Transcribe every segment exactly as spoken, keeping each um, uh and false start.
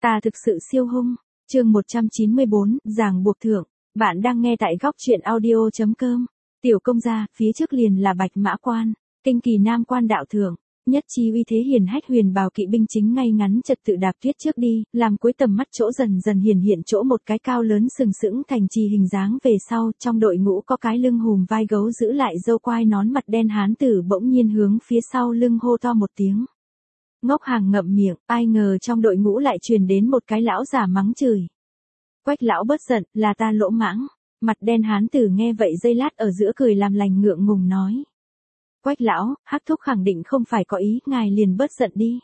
Ta thực sự siêu hung. Chương một trăm chín mươi bốn, ràng buộc thượng. Bạn đang nghe tại góc truyện audio chấm com. Tiểu công gia, phía trước liền là Bạch Mã Quan, kinh kỳ nam quan đạo thượng. Nhất chi uy thế hiền hách huyền bào kỵ binh chính ngay ngắn trật tự đạp tuyết trước đi, làm cuối tầm mắt chỗ dần dần hiển hiện chỗ một cái cao lớn sừng sững thành trì hình dáng về sau, trong đội ngũ có cái lưng hùm vai gấu giữ lại râu quai nón mặt đen hán tử bỗng nhiên hướng phía sau lưng hô to một tiếng. Ngốc hàng ngậm miệng, ai ngờ trong đội ngũ lại truyền đến một cái lão giả mắng chửi. Quách lão bớt giận, là ta lỗ mãng. Mặt đen hán tử nghe vậy giây lát ở giữa cười làm lành ngượng ngùng nói. Quách lão, hắc thúc khẳng định không phải có ý, ngài liền bớt giận đi.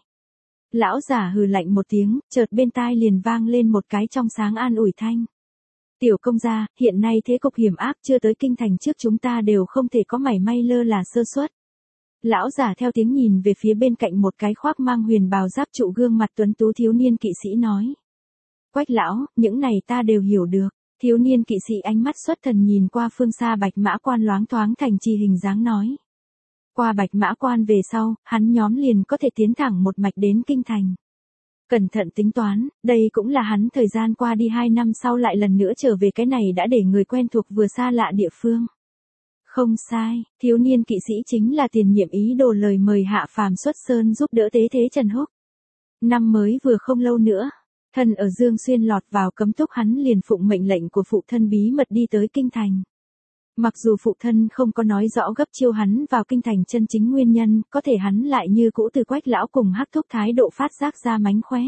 Lão giả hừ lạnh một tiếng, chợt bên tai liền vang lên một cái trong sáng an ủi thanh. Tiểu công gia, hiện nay thế cục hiểm ác, chưa tới kinh thành trước chúng ta đều không thể có mảy may lơ là sơ suất. Lão giả theo tiếng nhìn về phía bên cạnh một cái khoác mang huyền bào giáp trụ gương mặt tuấn tú thiếu niên kỵ sĩ nói. Quách lão, những này ta đều hiểu được. Thiếu niên kỵ sĩ ánh mắt xuất thần nhìn qua phương xa Bạch Mã Quan loáng thoáng thành trì hình dáng nói. Qua Bạch Mã Quan về sau, hắn nhóm liền có thể tiến thẳng một mạch đến kinh thành. Cẩn thận tính toán, đây cũng là hắn thời gian qua đi hai năm sau lại lần nữa trở về cái này đã để người quen thuộc vừa xa lạ địa phương. Không sai, thiếu niên kỵ sĩ chính là tiền nhiệm ý đồ lời mời hạ phàm xuất sơn giúp đỡ tế thế Trần Húc. Năm mới vừa không lâu nữa, thân ở Dương Xuyên lọt vào cấm túc hắn liền phụng mệnh lệnh của phụ thân bí mật đi tới kinh thành. Mặc dù phụ thân không có nói rõ gấp chiêu hắn vào kinh thành chân chính nguyên nhân, có thể hắn lại như cũ từ Quách lão cùng hắc thúc thái độ phát giác ra mánh khóe.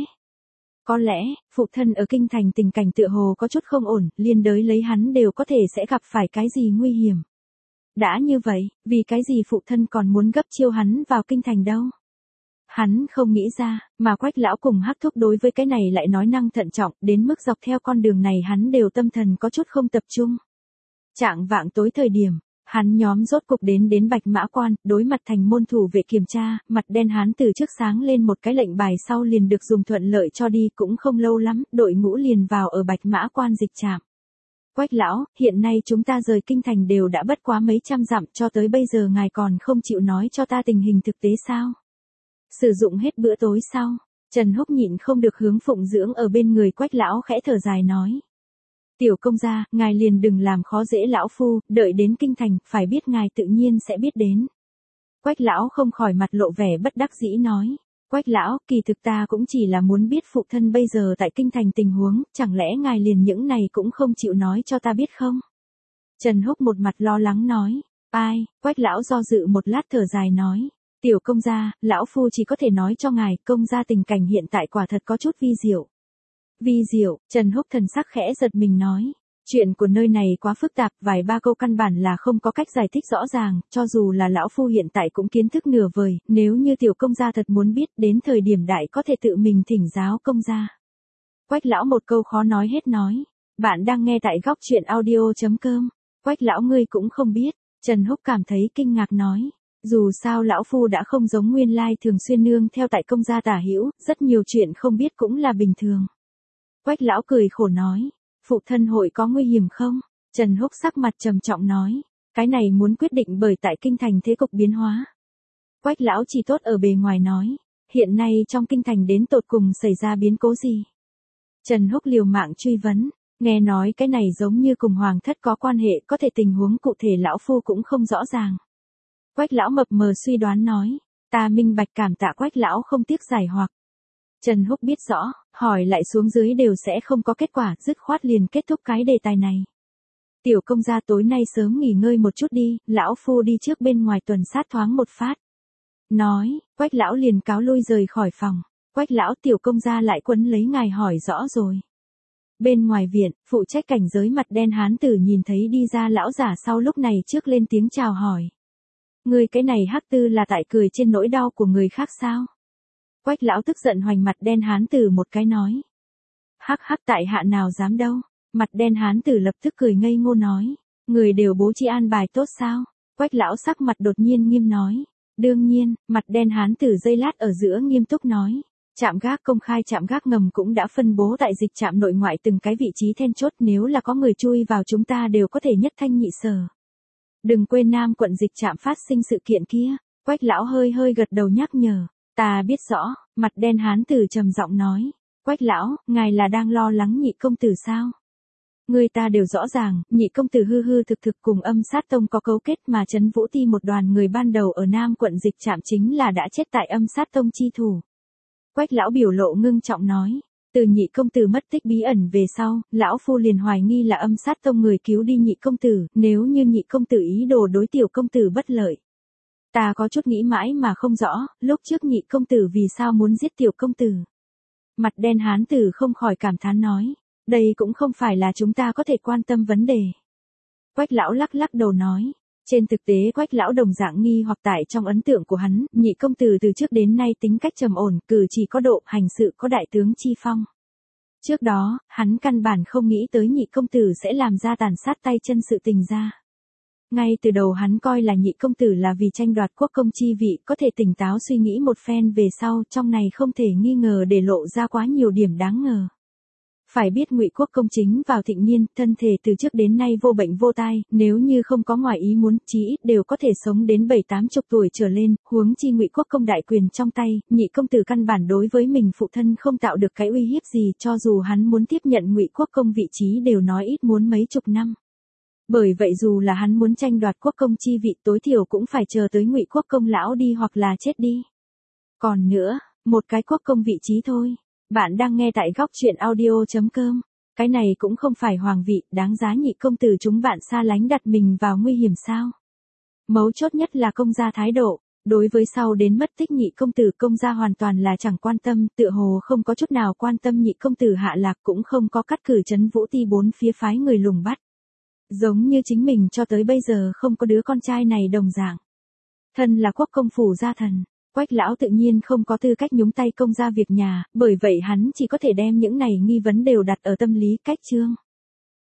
Có lẽ, phụ thân ở kinh thành tình cảnh tựa hồ có chút không ổn, liên đới lấy hắn đều có thể sẽ gặp phải cái gì nguy hiểm. Đã như vậy, vì cái gì phụ thân còn muốn gấp chiêu hắn vào kinh thành đâu? Hắn không nghĩ ra, mà Quách lão cùng hắc thúc đối với cái này lại nói năng thận trọng, đến mức dọc theo con đường này hắn đều tâm thần có chút không tập trung. Trạng vạng tối thời điểm, hắn nhóm rốt cục đến đến Bạch Mã Quan, đối mặt thành môn thủ vệ kiểm tra, mặt đen hắn từ trước sáng lên một cái lệnh bài sau liền được dùng thuận lợi cho đi, cũng không lâu lắm, đội ngũ liền vào ở Bạch Mã Quan dịch trạm. Quách lão, hiện nay chúng ta rời kinh thành đều đã bất quá mấy trăm dặm, cho tới bây giờ ngài còn không chịu nói cho ta tình hình thực tế sao? Sử dụng hết bữa tối sau, Trần Húc nhịn không được hướng phụng dưỡng ở bên người Quách lão khẽ thở dài nói. Tiểu công gia, ngài liền đừng làm khó dễ lão phu, đợi đến kinh thành, phải biết ngài tự nhiên sẽ biết đến. Quách lão không khỏi mặt lộ vẻ bất đắc dĩ nói. Quách lão, kỳ thực ta cũng chỉ là muốn biết phụ thân bây giờ tại kinh thành tình huống, chẳng lẽ ngài liền những này cũng không chịu nói cho ta biết không? Trần Húc một mặt lo lắng nói. Ai, Quách lão do dự một lát thở dài nói. Tiểu công gia, lão phu chỉ có thể nói cho ngài, công gia tình cảnh hiện tại quả thật có chút vi diệu. Vi diệu, Trần Húc thần sắc khẽ giật mình nói. Chuyện của nơi này quá phức tạp, vài ba câu căn bản là không có cách giải thích rõ ràng, cho dù là lão phu hiện tại cũng kiến thức nửa vời, nếu như tiểu công gia thật muốn biết, đến thời điểm đại có thể tự mình thỉnh giáo công gia. Quách lão một câu khó nói hết nói. Bạn đang nghe tại góc truyện audio chấm com. Quách lão ngươi cũng không biết. Trần Húc cảm thấy kinh ngạc nói. Dù sao lão phu đã không giống nguyên lai thường xuyên nương theo tại công gia tả hữu, rất nhiều chuyện không biết cũng là bình thường. Quách lão cười khổ nói. Phụ thân hội có nguy hiểm không? Trần Húc sắc mặt trầm trọng nói. Cái này muốn quyết định bởi tại kinh thành thế cục biến hóa. Quách lão chỉ tốt ở bề ngoài nói. Hiện nay trong kinh thành đến tột cùng xảy ra biến cố gì? Trần Húc liều mạng truy vấn. Nghe nói cái này giống như cùng hoàng thất có quan hệ, có thể tình huống cụ thể lão phu cũng không rõ ràng. Quách lão mập mờ suy đoán nói. Ta minh bạch, cảm tạ Quách lão không tiếc giải hoặc. Trần Húc biết rõ, hỏi lại xuống dưới đều sẽ không có kết quả, dứt khoát liền kết thúc cái đề tài này. Tiểu công gia tối nay sớm nghỉ ngơi một chút đi, lão phu đi trước bên ngoài tuần sát thoáng một phát. Nói, Quách lão liền cáo lui rời khỏi phòng. Quách lão, tiểu công gia lại quấn lấy ngài hỏi rõ rồi. Bên ngoài viện, phụ trách cảnh giới mặt đen hán tử nhìn thấy đi ra lão giả sau lúc này trước lên tiếng chào hỏi. Người cái này hắc tư là tại cười trên nỗi đau của người khác sao? Quách lão tức giận hoành mặt đen hán tử một cái nói. Hắc hắc, tại hạ nào dám đâu. Mặt đen hán tử lập tức cười ngây ngô nói. Người đều bố trí an bài tốt sao? Quách lão sắc mặt đột nhiên nghiêm nói. Đương nhiên, mặt đen hán tử giây lát ở giữa nghiêm túc nói. Trạm gác công khai, trạm gác ngầm cũng đã phân bố tại dịch trạm nội ngoại từng cái vị trí then chốt, nếu là có người chui vào chúng ta đều có thể nhất thanh nhị sở. Đừng quên Nam quận dịch trạm phát sinh sự kiện kia. Quách lão hơi hơi gật đầu nhắc nhở. Ta biết rõ, mặt đen hán tử trầm giọng nói. Quách lão, ngài là đang lo lắng Nhị công tử sao? Người ta đều rõ ràng, Nhị công tử hư hư thực thực cùng Âm Sát Tông có cấu kết mà Trấn Vũ Ti một đoàn người ban đầu ở Nam quận Dịch Trạm chính là đã chết tại Âm Sát Tông chi thủ. Quách lão biểu lộ ngưng trọng nói, từ Nhị công tử mất tích bí ẩn về sau, lão phu liền hoài nghi là Âm Sát Tông người cứu đi Nhị công tử, nếu như Nhị công tử ý đồ đối tiểu công tử bất lợi. Ta có chút nghĩ mãi mà không rõ, lúc trước Nhị công tử vì sao muốn giết tiểu công tử. Mặt đen hán tử không khỏi cảm thán nói, đây cũng không phải là chúng ta có thể quan tâm vấn đề. Quách lão lắc lắc đầu nói, trên thực tế Quách lão đồng dạng nghi hoặc tại trong ấn tượng của hắn, Nhị công tử từ trước đến nay tính cách trầm ổn, cử chỉ có độ, hành sự có đại tướng chi phong. Trước đó, hắn căn bản không nghĩ tới Nhị công tử sẽ làm ra tàn sát tay chân sự tình ra. Ngay từ đầu hắn coi là Nhị công tử là vì tranh đoạt quốc công chi vị, có thể tỉnh táo suy nghĩ một phen về sau, trong này không thể nghi ngờ để lộ ra quá nhiều điểm đáng ngờ. Phải biết Ngụy quốc công chính vào thịnh niên, thân thể từ trước đến nay vô bệnh vô tai, nếu như không có ngoài ý muốn, chí ít đều có thể sống đến bảy tám chục tuổi trở lên, huống chi Ngụy quốc công đại quyền trong tay, Nhị công tử căn bản đối với mình phụ thân không tạo được cái uy hiếp gì, cho dù hắn muốn tiếp nhận Ngụy quốc công vị trí đều nói ít muốn mấy chục năm. Bởi vậy dù là hắn muốn tranh đoạt quốc công chi vị tối thiểu cũng phải chờ tới Ngụy quốc công lão đi hoặc là chết đi. Còn nữa, một cái quốc công vị trí thôi. Bạn đang nghe tại góc truyện audio chấm com. Cái này cũng không phải hoàng vị, đáng giá Nhị công tử chúng bạn xa lánh đặt mình vào nguy hiểm sao. Mấu chốt nhất là công gia thái độ. Đối với sau đến mất tích Nhị công tử, công gia hoàn toàn là chẳng quan tâm, tựa hồ không có chút nào quan tâm Nhị công tử hạ lạc, cũng không có cắt cử Trấn Vũ Ti bốn phía phái người lùng bắt. Giống như chính mình cho tới bây giờ không có đứa con trai này đồng dạng. Thân là quốc công phủ gia thần, Quách lão tự nhiên không có tư cách nhúng tay công gia việc nhà, bởi vậy hắn chỉ có thể đem những này nghi vấn đều đặt ở tâm lý cách chương.